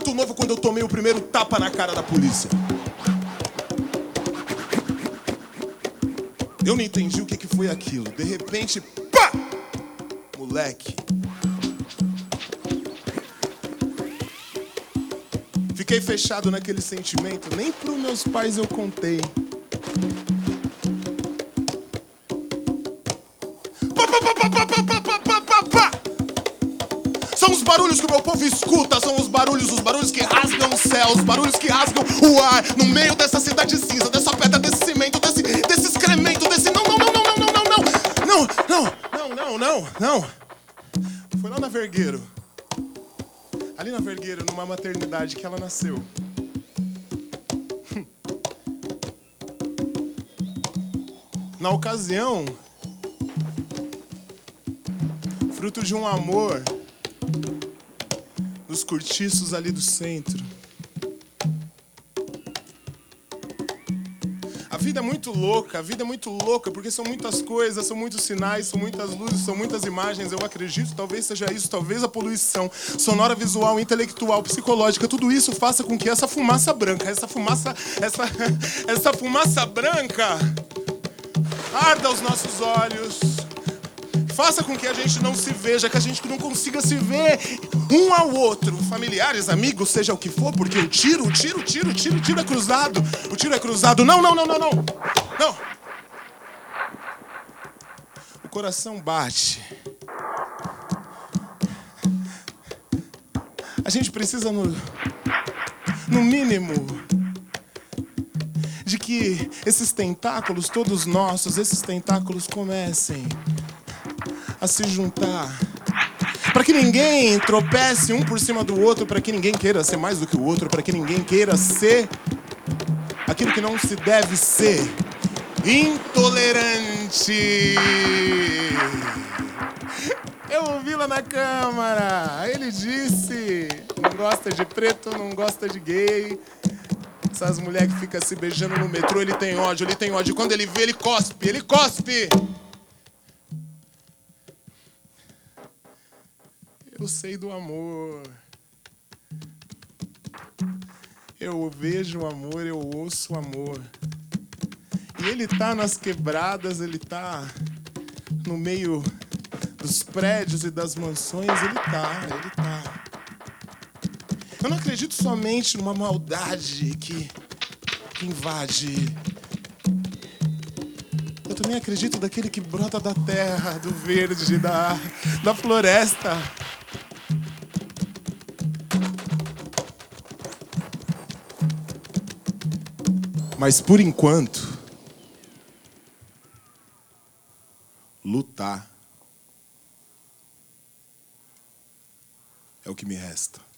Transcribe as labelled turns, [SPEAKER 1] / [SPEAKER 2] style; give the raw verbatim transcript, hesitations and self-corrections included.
[SPEAKER 1] muito novo quando eu tomei o primeiro tapa na cara da polícia. Eu não entendi o que que foi aquilo. De repente, pá! Moleque. Fiquei fechado naquele sentimento. Nem pros meus pais eu contei. Pá, pá, pá, pá, pá, pá, pá, pá, pá, pá. São os barulhos que o meu povo escuta. São os barulhos, os barulhos que rasgam o céu. Os barulhos que rasgam o ar. No meio dessa cidade cinza, dessa pedra, desse cimento, desse, desse excremento, desse... Não, não, não, não, não, não, não, não. Não, não, não, não, não, não. Foi lá na Vergueiro. Ali na Vergueiro, numa maternidade que ela nasceu. Na ocasião, fruto de um amor dos cortiços ali do centro. A vida é muito louca, a vida é muito louca, porque são muitas coisas, são muitos sinais, são muitas luzes, são muitas imagens, eu acredito, talvez seja isso, talvez a poluição sonora, visual, intelectual, psicológica, tudo isso faça com que essa fumaça branca, essa fumaça, essa, essa fumaça branca arda aos nossos olhos, faça com que a gente não se veja, que a gente não consiga se ver um ao outro, familiares, amigos, seja o que for, porque o tiro, o tiro, o tiro, o tiro, o tiro é cruzado, o tiro é cruzado, não, não, não, não, não, não. O coração bate. A gente precisa, no, no mínimo, de que esses tentáculos, todos nossos, esses tentáculos comecem a se juntar. Para que ninguém tropece um por cima do outro, para que ninguém queira ser mais do que o outro, para que ninguém queira ser aquilo que não se deve ser. Intolerante. Eu ouvi lá na Câmara, ele disse, não gosta de preto, não gosta de gay. Essas mulheres que ficam se beijando no metrô, ele tem ódio, ele tem ódio. Quando ele vê, ele cospe, ele cospe. Eu sei do amor. Eu vejo o amor, eu ouço o amor. E ele tá nas quebradas, ele tá no meio dos prédios e das mansões, ele tá, ele tá. Eu não acredito somente numa maldade que, que invade. Eu também acredito daquele que brota da terra, do verde, da, da floresta. Mas por enquanto, lutar é o que me resta.